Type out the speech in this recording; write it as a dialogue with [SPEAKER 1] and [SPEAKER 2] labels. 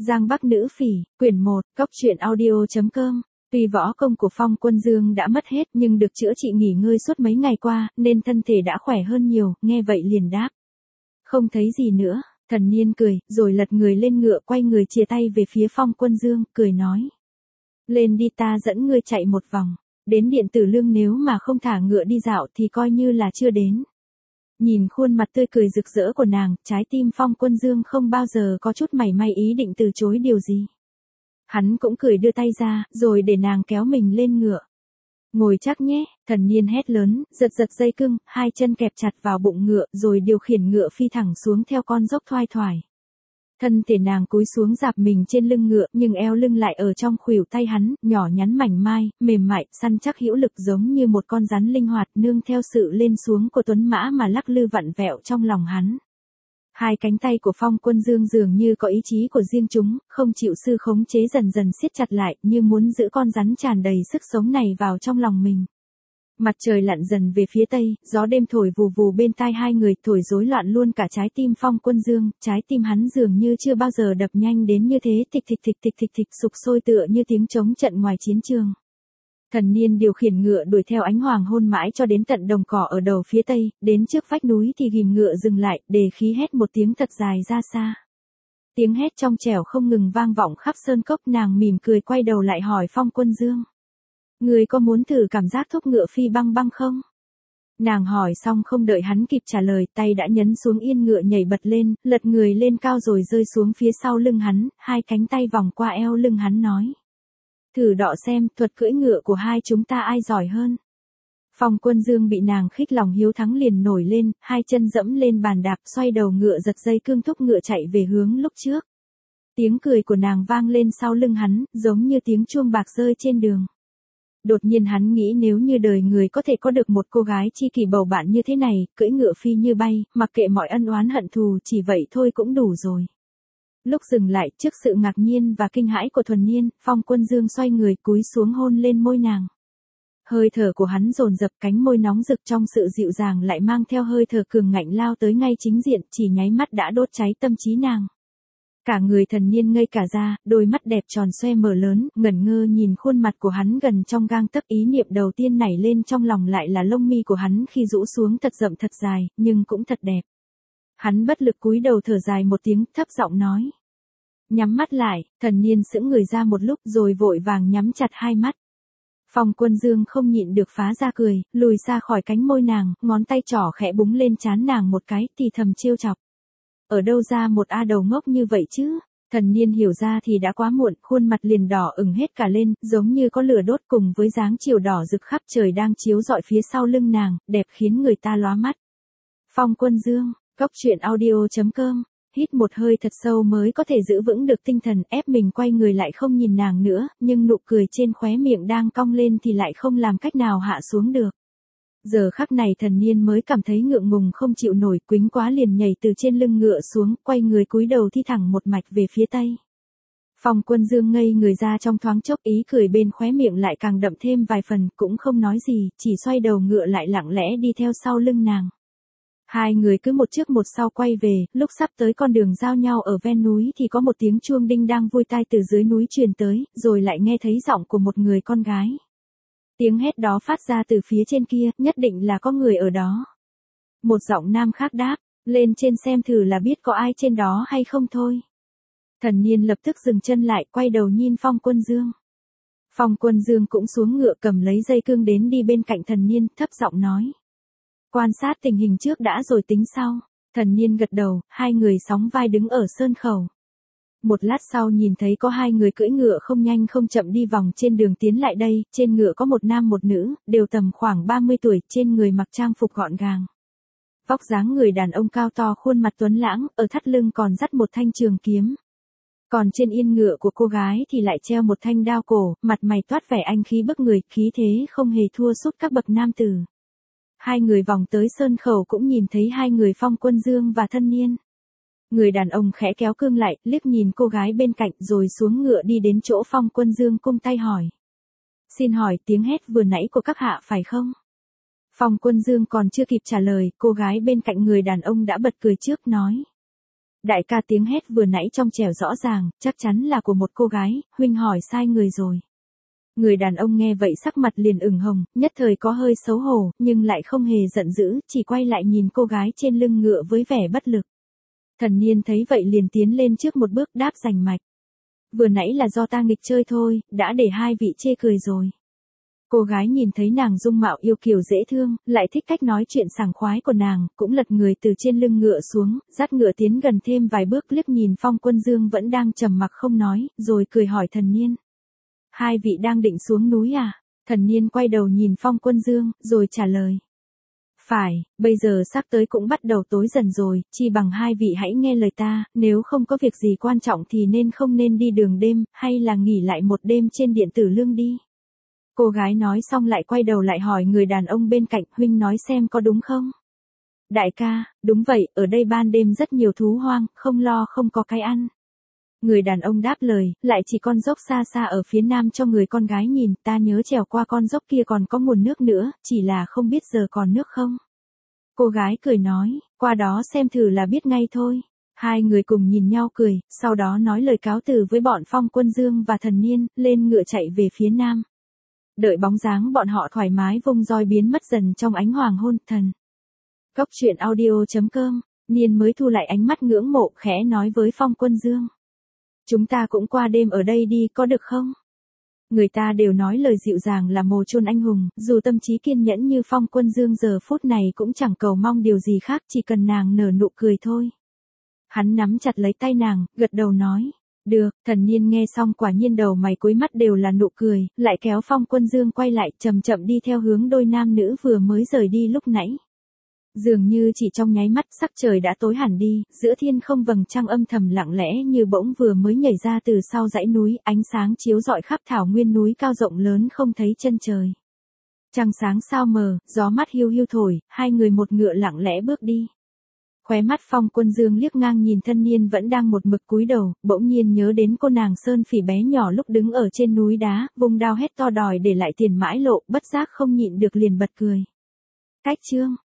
[SPEAKER 1] Giang Bắc Nữ Phỉ, quyển 1, cốc truyện audio.com. Tuy võ công của Phong Quân Dương đã mất hết nhưng được chữa trị nghỉ ngơi suốt mấy ngày qua, nên thân thể đã khỏe hơn nhiều, nghe vậy liền đáp. Không thấy gì nữa, Thần Niên cười, rồi lật người lên ngựa quay người chìa tay về phía Phong Quân Dương, cười nói. Lên đi, ta dẫn ngươi chạy một vòng, đến Điện Tử Lương, nếu mà không thả ngựa đi dạo thì coi như là chưa đến. Nhìn khuôn mặt tươi cười rực rỡ của nàng, trái tim Phong Quân Dương không bao giờ có chút mảy may ý định từ chối điều gì. Hắn cũng cười đưa tay ra, rồi để nàng kéo mình lên ngựa. Ngồi chắc nhé, Thần Niên hét lớn, giật giật dây cương, hai chân kẹp chặt vào bụng ngựa rồi điều khiển ngựa phi thẳng xuống theo con dốc thoai thoải. Thân thể nàng cúi xuống dạp mình trên lưng ngựa, nhưng eo lưng lại ở trong khuỷu tay hắn, nhỏ nhắn mảnh mai, mềm mại, săn chắc hữu lực, giống như một con rắn linh hoạt, nương theo sự lên xuống của tuấn mã mà lắc lư vặn vẹo trong lòng hắn. Hai cánh tay của Phong Quân Dương dường như có ý chí của riêng chúng, không chịu sư khống chế, dần dần siết chặt lại, như muốn giữ con rắn tràn đầy sức sống này vào trong lòng mình. Mặt trời lặn dần về phía tây, gió đêm thổi vù vù bên tai hai người, thổi rối loạn luôn cả trái tim Phong Quân Dương, trái tim hắn dường như chưa bao giờ đập nhanh đến như thế, thịch thịch thịch thịch thịch thịch, sục sôi tựa như tiếng trống trận ngoài chiến trường. Thần Niên điều khiển ngựa đuổi theo ánh hoàng hôn mãi cho đến tận đồng cỏ ở đầu phía tây, đến trước vách núi thì ghìm ngựa dừng lại, đề khí hét một tiếng thật dài ra xa. Tiếng hét trong trẻo không ngừng vang vọng khắp sơn cốc, nàng mỉm cười quay đầu lại hỏi Phong Quân Dương. Người có muốn thử cảm giác thúc ngựa phi băng băng không? Nàng hỏi xong không đợi hắn kịp trả lời, tay đã nhấn xuống yên ngựa, nhảy bật lên, lật người lên cao rồi rơi xuống phía sau lưng hắn, hai cánh tay vòng qua eo lưng hắn nói. Thử đọ xem, thuật cưỡi ngựa của hai chúng ta ai giỏi hơn. Phong Quân Dương bị nàng khích lòng hiếu thắng liền nổi lên, hai chân dẫm lên bàn đạp, xoay đầu ngựa, giật dây cương, thúc ngựa chạy về hướng lúc trước. Tiếng cười của nàng vang lên sau lưng hắn, giống như tiếng chuông bạc rơi trên đường. Đột nhiên hắn nghĩ nếu như đời người có thể có được một cô gái tri kỷ bầu bạn như thế này, cưỡi ngựa phi như bay, mặc kệ mọi ân oán hận thù, chỉ vậy thôi cũng đủ rồi. Lúc dừng lại, trước sự ngạc nhiên và kinh hãi của Thuần Niên, Phong Quân Dương xoay người cúi xuống hôn lên môi nàng. Hơi thở của hắn dồn dập, cánh môi nóng rực trong sự dịu dàng lại mang theo hơi thở cường ngạnh lao tới ngay chính diện, chỉ nháy mắt đã đốt cháy tâm trí nàng. Cả người Thần Niên ngây cả ra, đôi mắt đẹp tròn xoe mở lớn, ngẩn ngơ nhìn khuôn mặt của hắn gần trong gang tấc, ý niệm đầu tiên nảy lên trong lòng lại là lông mi của hắn khi rũ xuống thật rậm thật dài, nhưng cũng thật đẹp. Hắn bất lực cúi đầu thở dài một tiếng, thấp giọng nói. Nhắm mắt lại, Thần Niên sững người ra một lúc rồi vội vàng nhắm chặt hai mắt. Phong Quân Dương không nhịn được phá ra cười, lùi xa khỏi cánh môi nàng, ngón tay trỏ khẽ búng lên trán nàng một cái, thì thầm trêu chọc. Ở đâu ra một a đầu ngốc như vậy chứ? Thần Niên hiểu ra thì đã quá muộn, khuôn mặt liền đỏ ửng hết cả lên, giống như có lửa đốt, cùng với dáng chiều đỏ rực khắp trời đang chiếu rọi phía sau lưng nàng, đẹp khiến người ta lóa mắt. Phong Quân Dương, cốc truyện audio.com. Hít một hơi thật sâu mới có thể giữ vững được tinh thần, ép mình quay người lại không nhìn nàng nữa, nhưng nụ cười trên khóe miệng đang cong lên thì lại không làm cách nào hạ xuống được. Giờ khắc này Thần Niên mới cảm thấy ngượng ngùng không chịu nổi, quýnh quá liền nhảy từ trên lưng ngựa xuống, quay người cúi đầu thi thẳng một mạch về phía tây. Phong Quân Dương ngây người ra trong thoáng chốc, ý cười bên khóe miệng lại càng đậm thêm vài phần, cũng không nói gì, chỉ xoay đầu ngựa lại lặng lẽ đi theo sau lưng nàng. Hai người cứ một trước một sau quay về, lúc sắp tới con đường giao nhau ở ven núi thì có một tiếng chuông đinh đang vui tai từ dưới núi truyền tới, rồi lại nghe thấy giọng của một người con gái. Tiếng hét đó phát ra từ phía trên kia, nhất định là có người ở đó. Một giọng nam khác đáp, lên trên xem thử là biết có ai trên đó hay không thôi. Thần Niên lập tức dừng chân lại, quay đầu nhìn Phong Quân Dương. Phong Quân Dương cũng xuống ngựa, cầm lấy dây cương đến đi bên cạnh Thần Niên, thấp giọng nói. Quan sát tình hình trước đã rồi tính sau. Thần Niên gật đầu, hai người sóng vai đứng ở sơn khẩu. Một lát sau nhìn thấy có hai người cưỡi ngựa không nhanh không chậm đi vòng trên đường tiến lại đây, trên ngựa có một nam một nữ, đều tầm khoảng 30 tuổi, trên người mặc trang phục gọn gàng. Vóc dáng người đàn ông cao to, khuôn mặt tuấn lãng, ở thắt lưng còn dắt một thanh trường kiếm. Còn trên yên ngựa của cô gái thì lại treo một thanh đao cổ, mặt mày toát vẻ anh khí bức người, khí thế không hề thua sút các bậc nam tử. Hai người vòng tới sơn khẩu cũng nhìn thấy hai người Phong Quân Dương và Thần Niên. Người đàn ông khẽ kéo cương lại, liếc nhìn cô gái bên cạnh rồi xuống ngựa đi đến chỗ Phong Quân Dương, cung tay hỏi. Xin hỏi tiếng hét vừa nãy của các hạ phải không? Phong Quân Dương còn chưa kịp trả lời, cô gái bên cạnh người đàn ông đã bật cười trước nói. Đại ca, tiếng hét vừa nãy trong trẻo rõ ràng, chắc chắn là của một cô gái, huynh hỏi sai người rồi. Người đàn ông nghe vậy sắc mặt liền ửng hồng, nhất thời có hơi xấu hổ, nhưng lại không hề giận dữ, chỉ quay lại nhìn cô gái trên lưng ngựa với vẻ bất lực. Thần Niên thấy vậy liền tiến lên trước một bước đáp rành mạch. Vừa nãy là do ta nghịch chơi thôi, đã để hai vị chê cười rồi. Cô gái nhìn thấy nàng dung mạo yêu kiều dễ thương, lại thích cách nói chuyện sảng khoái của nàng, cũng lật người từ trên lưng ngựa xuống, dắt ngựa tiến gần thêm vài bước, liếc nhìn Phong Quân Dương vẫn đang trầm mặc không nói, rồi cười hỏi Thần Niên. Hai vị đang định xuống núi à? Thần Niên quay đầu nhìn Phong Quân Dương, rồi trả lời. Phải, bây giờ sắp tới cũng bắt đầu tối dần rồi, chi bằng hai vị hãy nghe lời ta, nếu không có việc gì quan trọng thì không nên đi đường đêm, hay là nghỉ lại một đêm trên Điện Tử Lương đi. Cô gái nói xong lại quay đầu lại hỏi người đàn ông bên cạnh, huynh nói xem có đúng không? Đại ca, đúng vậy, ở đây ban đêm rất nhiều thú hoang, không lo không có cái ăn. Người đàn ông đáp lời, lại chỉ con dốc xa xa ở phía nam cho người con gái nhìn, ta nhớ trèo qua con dốc kia còn có nguồn nước nữa, chỉ là không biết giờ còn nước không. Cô gái cười nói, qua đó xem thử là biết ngay thôi. Hai người cùng nhìn nhau cười, sau đó nói lời cáo từ với bọn Phong Quân Dương và Thần Niên, lên ngựa chạy về phía nam. Đợi bóng dáng bọn họ thoải mái vung roi biến mất dần trong ánh hoàng hôn. Thần. Góc truyện audio.com, Niên mới thu lại ánh mắt ngưỡng mộ, khẽ nói với Phong Quân Dương. Chúng ta cũng qua đêm ở đây đi, có được không? Người ta đều nói lời dịu dàng là mồ chôn anh hùng, dù tâm trí kiên nhẫn như Phong Quân Dương giờ phút này cũng chẳng cầu mong điều gì khác, chỉ cần nàng nở nụ cười thôi. Hắn nắm chặt lấy tay nàng, gật đầu nói. Được. Thần Niên nghe xong quả nhiên đầu mày cuối mắt đều là nụ cười, lại kéo Phong Quân Dương quay lại, chậm chậm đi theo hướng đôi nam nữ vừa mới rời đi lúc nãy. Dường như chỉ trong nháy mắt sắc trời đã tối hẳn đi, giữa thiên không vầng trăng âm thầm lặng lẽ như bỗng vừa mới nhảy ra từ sau dãy núi, ánh sáng chiếu rọi khắp thảo nguyên núi cao rộng lớn không thấy chân trời. Trăng sáng sao mờ, gió mát hiu hiu thổi, hai người một ngựa lặng lẽ bước đi. Khóe mắt Phong Quân Dương liếc ngang nhìn Thân Niên vẫn đang một mực cúi đầu, bỗng nhiên nhớ đến cô nàng Sơn Phỉ bé nhỏ lúc đứng ở trên núi đá, vùng đao hét to đòi để lại tiền mãi lộ, bất giác không nhịn được liền bật cười. Cách chương